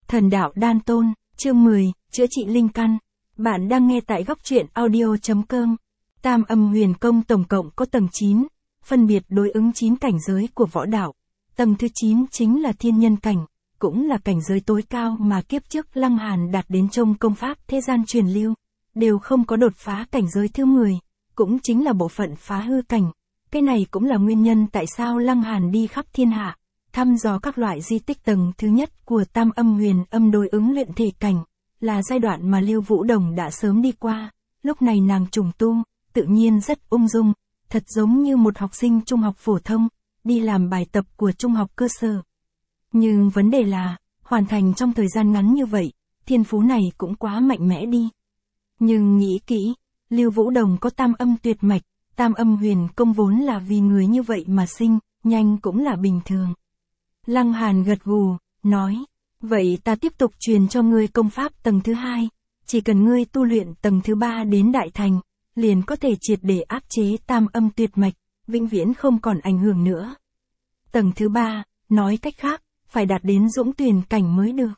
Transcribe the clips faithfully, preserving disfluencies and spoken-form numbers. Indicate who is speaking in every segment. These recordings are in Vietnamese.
Speaker 1: Thần đạo đan tôn, chương mười, chữa trị linh căn. Bạn đang nghe tại góc truyện audio.com. Tam âm huyền công tổng cộng có tầng chín, phân biệt đối ứng chín cảnh giới của võ đạo. Tầng thứ chín chính là thiên nhân cảnh, cũng là cảnh giới tối cao mà kiếp trước Lăng Hàn đạt đến trong công pháp thế gian truyền lưu, đều không có đột phá cảnh giới thứ mười, cũng chính là bộ phận phá hư cảnh. Cái này cũng là nguyên nhân tại sao Lăng Hàn đi khắp thiên hạ, thăm dò các loại di tích tầng thứ nhất của tam âm huyền âm đối ứng luyện thể cảnh, là giai đoạn mà Lưu Vũ Đồng đã sớm đi qua, lúc này nàng trùng tu, tự nhiên rất ung dung, thật giống như một học sinh trung học phổ thông, đi làm bài tập của trung học cơ sở. Nhưng vấn đề là, hoàn thành trong thời gian ngắn như vậy, thiên phú này cũng quá mạnh mẽ đi. Nhưng nghĩ kỹ, Lưu Vũ Đồng có tam âm tuyệt mạch, tam âm huyền công vốn là vì người như vậy mà sinh, nhanh cũng là bình thường. Lăng Hàn gật gù, nói, vậy ta tiếp tục truyền cho ngươi công pháp tầng thứ hai, chỉ cần ngươi tu luyện tầng thứ ba đến đại thành, liền có thể triệt để áp chế tam âm tuyệt mạch, vĩnh viễn không còn ảnh hưởng nữa. Tầng thứ ba, nói cách khác, phải đạt đến dũng tuyền cảnh mới được.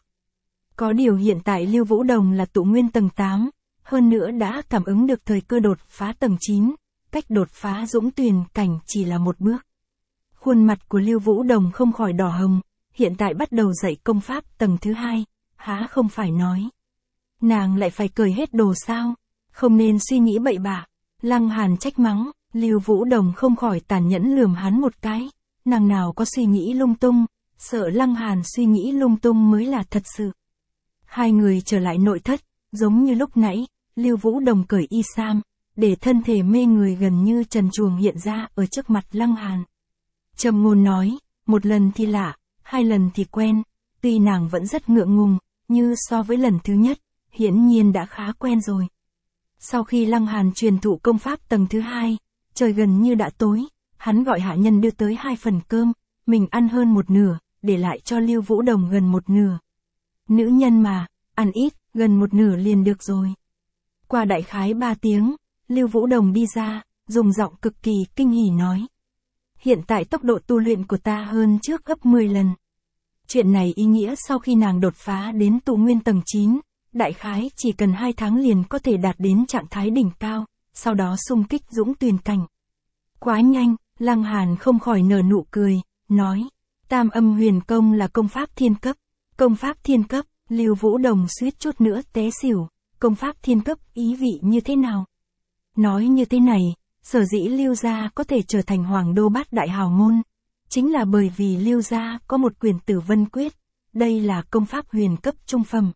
Speaker 1: Có điều hiện tại Lưu Vũ Đồng là tụ nguyên tầng tám, hơn nữa đã cảm ứng được thời cơ đột phá tầng chín, cách đột phá dũng tuyền cảnh chỉ là một bước. Khuôn mặt của Lưu Vũ Đồng không khỏi đỏ hồng, hiện tại bắt đầu dạy công pháp tầng thứ hai, há không phải nói. Nàng lại phải cởi hết đồ sao, không nên suy nghĩ bậy bạ. Lăng Hàn trách mắng, Lưu Vũ Đồng không khỏi tàn nhẫn lườm hắn một cái, nàng nào có suy nghĩ lung tung, sợ Lăng Hàn suy nghĩ lung tung mới là thật sự. Hai người trở lại nội thất, giống như lúc nãy, Lưu Vũ Đồng cởi y sam, để thân thể mê người gần như trần truồng hiện ra ở trước mặt Lăng Hàn. Trầm ngôn nói, một lần thì lạ, hai lần thì quen, tuy nàng vẫn rất ngượng ngùng, như so với lần thứ nhất, hiển nhiên đã khá quen rồi. Sau khi Lăng Hàn truyền thụ công pháp tầng thứ hai, trời gần như đã tối, hắn gọi hạ nhân đưa tới hai phần cơm, mình ăn hơn một nửa, để lại cho Lưu Vũ Đồng gần một nửa. Nữ nhân mà, ăn ít, gần một nửa liền được rồi. Qua đại khái ba tiếng, Lưu Vũ Đồng đi ra, dùng giọng cực kỳ kinh hỉ nói. Hiện tại tốc độ tu luyện của ta hơn trước gấp mười lần. Chuyện này ý nghĩa sau khi nàng đột phá đến tụ nguyên tầng chín, đại khái chỉ cần hai tháng liền có thể đạt đến trạng thái đỉnh cao, sau đó xung kích dũng tuyền cảnh. Quá nhanh, Lăng Hàn không khỏi nở nụ cười, nói, tam âm huyền công là công pháp thiên cấp, công pháp thiên cấp, Lưu Vũ Đồng suýt chút nữa té xỉu, công pháp thiên cấp ý vị như thế nào? Nói như thế này, sở dĩ Lưu gia có thể trở thành hoàng đô bát đại hào môn, chính là bởi vì Lưu gia có một quyền Tử Vân Quyết, đây là công pháp huyền cấp trung phẩm.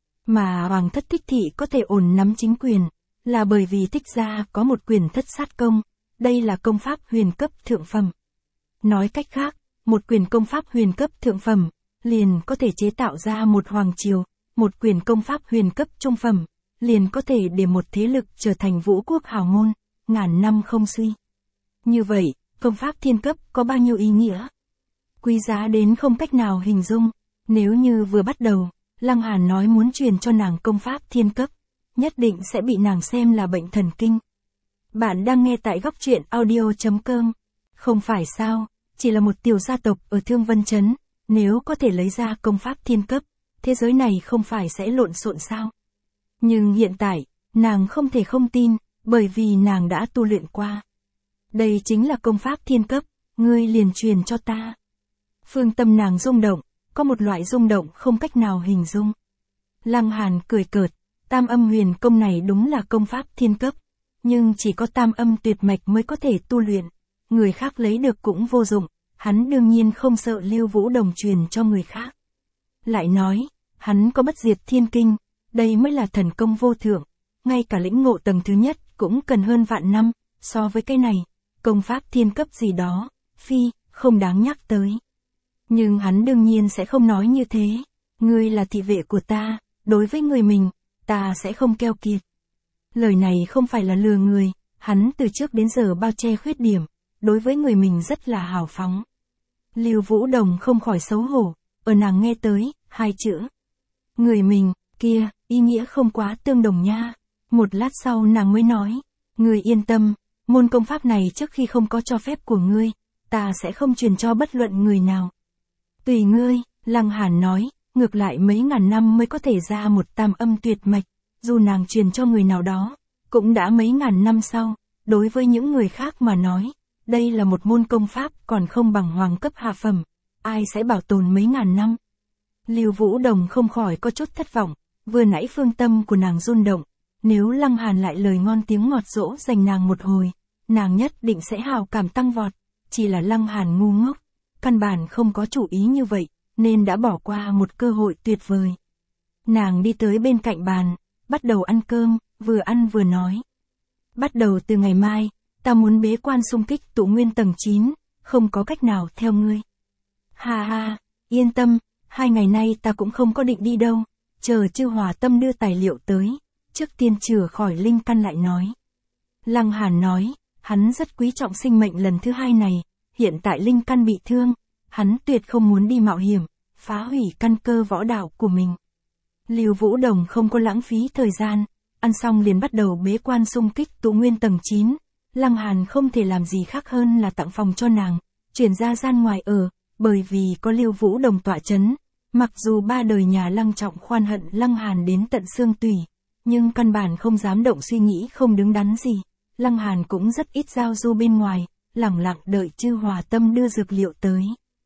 Speaker 1: Mà Hoàng thất Thích thị có thể ổn nắm chính quyền, là bởi vì Thích gia có một quyền Thất sát công, đây là công pháp huyền cấp thượng phẩm. Nói cách khác, một quyền công pháp huyền cấp thượng phẩm, liền có thể chế tạo ra một hoàng triều, một quyền công pháp huyền cấp trung phẩm, liền có thể để một thế lực trở thành vũ quốc hào môn, ngàn năm không suy. Như vậy, công pháp thiên cấp có bao nhiêu ý nghĩa? Quý giá đến không cách nào hình dung. Nếu như vừa bắt đầu, Lăng Hàn nói muốn truyền cho nàng công pháp thiên cấp, nhất định sẽ bị nàng xem là bệnh thần kinh. Bạn đang nghe tại góc truyện audio.com. Không phải sao, chỉ là một tiểu gia tộc ở Thương Vân Trấn, nếu có thể lấy ra công pháp thiên cấp, thế giới này không phải sẽ lộn xộn sao? Nhưng hiện tại, nàng không thể không tin, bởi vì nàng đã tu luyện qua. Đây chính là công pháp thiên cấp, ngươi liền truyền cho ta. Phương tâm nàng rung động, có một loại rung động không cách nào hình dung. Lăng Hàn cười cợt, tam âm huyền công này đúng là công pháp thiên cấp, nhưng chỉ có tam âm tuyệt mạch mới có thể tu luyện, người khác lấy được cũng vô dụng, hắn đương nhiên không sợ Lưu Vũ Đồng truyền cho người khác. Lại nói, hắn có bất diệt thiên kinh, đây mới là thần công vô thượng, ngay cả lĩnh ngộ tầng thứ nhất cũng cần hơn vạn năm, so với cái này, công pháp thiên cấp gì đó, phi, không đáng nhắc tới. Nhưng hắn đương nhiên sẽ không nói như thế, ngươi là thị vệ của ta, đối với người mình, ta sẽ không keo kiệt. Lời này không phải là lừa người, hắn từ trước đến giờ bao che khuyết điểm, đối với người mình rất là hào phóng. Lưu Vũ Đồng không khỏi xấu hổ, ở nàng nghe tới, hai chữ. Người mình, kia, ý nghĩa không quá tương đồng nha. Một lát sau nàng mới nói, ngươi yên tâm, môn công pháp này trước khi không có cho phép của ngươi, ta sẽ không truyền cho bất luận người nào. Tùy ngươi, Lăng Hàn nói, ngược lại mấy ngàn năm mới có thể ra một tam âm tuyệt mạch, dù nàng truyền cho người nào đó, cũng đã mấy ngàn năm sau, đối với những người khác mà nói, đây là một môn công pháp còn không bằng hoàng cấp hạ phẩm, ai sẽ bảo tồn mấy ngàn năm. Lưu Vũ Đồng không khỏi có chút thất vọng, vừa nãy phương tâm của nàng rung động, nếu Lăng Hàn lại lời ngon tiếng ngọt dỗ dành nàng một hồi, nàng nhất định sẽ hào cảm tăng vọt, chỉ là Lăng Hàn ngu ngốc, căn bản không có chủ ý như vậy, nên đã bỏ qua một cơ hội tuyệt vời. Nàng đi tới bên cạnh bàn, bắt đầu ăn cơm, vừa ăn vừa nói. Bắt đầu từ ngày mai, ta muốn bế quan xung kích tụ nguyên tầng chín, không có cách nào theo ngươi. Ha ha, yên tâm, hai ngày nay ta cũng không có định đi đâu, chờ Chư Hòa Tâm đưa tài liệu tới, trước tiên chữa khỏi linh căn lại nói. Lăng Hàn nói, hắn rất quý trọng sinh mệnh lần thứ hai này, hiện tại linh căn bị thương, hắn tuyệt không muốn đi mạo hiểm, phá hủy căn cơ võ đạo của mình. Lưu Vũ Đồng không có lãng phí thời gian, ăn xong liền bắt đầu bế quan xung kích tụ nguyên tầng chín, Lăng Hàn không thể làm gì khác hơn là tặng phòng cho nàng, chuyển ra gian ngoài ở, bởi vì có Lưu Vũ Đồng tọa chấn, mặc dù ba đời nhà Lăng Trọng khoan hận Lăng Hàn đến tận xương tủy, nhưng căn bản không dám động suy nghĩ không đứng đắn gì, Lăng Hàn cũng rất ít giao du bên ngoài, lẳng lặng đợi Chư Hòa Tâm đưa dược liệu tới.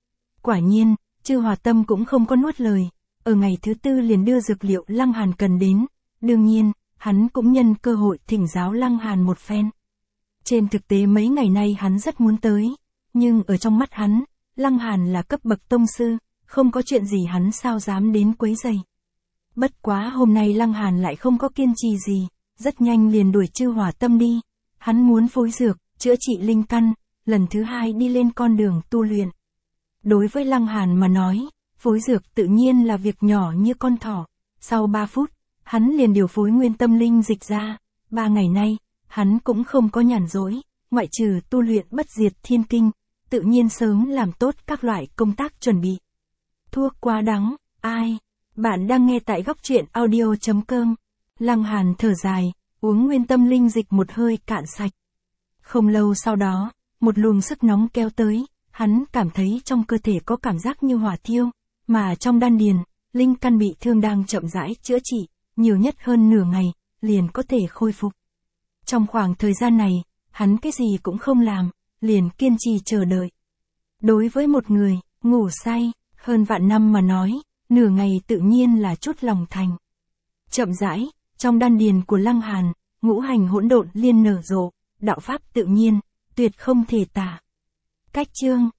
Speaker 1: Quả nhiên, Chư Hòa Tâm cũng không có nuốt lời, ở ngày thứ tư liền đưa dược liệu Lăng Hàn cần đến, đương nhiên, hắn cũng nhân cơ hội thỉnh giáo Lăng Hàn một phen. Trên thực tế mấy ngày nay hắn rất muốn tới, nhưng ở trong mắt hắn, Lăng Hàn là cấp bậc tông sư, không có chuyện gì hắn sao dám đến quấy rầy. Bất quá hôm nay Lăng Hàn lại không có kiên trì gì, rất nhanh liền đuổi Chư Hòa Tâm đi, hắn muốn phối dược, chữa trị linh căn, lần thứ hai đi lên con đường tu luyện. Đối với Lăng Hàn mà nói, phối dược tự nhiên là việc nhỏ như con thỏ, sau ba phút, hắn liền điều phối nguyên tâm linh dịch ra, ba ngày nay, hắn cũng không có nhàn rỗi, ngoại trừ tu luyện bất diệt thiên kinh, tự nhiên sớm làm tốt các loại công tác chuẩn bị. Thuốc quá đắng, ai? Bạn đang nghe tại góc truyện audio chấm com. Lăng Hàn thở dài, uống nguyên tâm linh dịch một hơi cạn sạch. Không lâu sau đó, một luồng sức nóng kéo tới, hắn cảm thấy trong cơ thể có cảm giác như hỏa thiêu, mà trong đan điền, linh căn bị thương đang chậm rãi chữa trị, nhiều nhất hơn nửa ngày, liền có thể khôi phục. Trong khoảng thời gian này, hắn cái gì cũng không làm, liền kiên trì chờ đợi. Đối với một người, ngủ say, hơn vạn năm mà nói, nửa ngày tự nhiên là chút lòng thành. Chậm rãi, trong đan điền của Lăng Hàn, ngũ hành hỗn độn liên nở rộ, đạo pháp tự nhiên, tuyệt không thể tả. Cách chương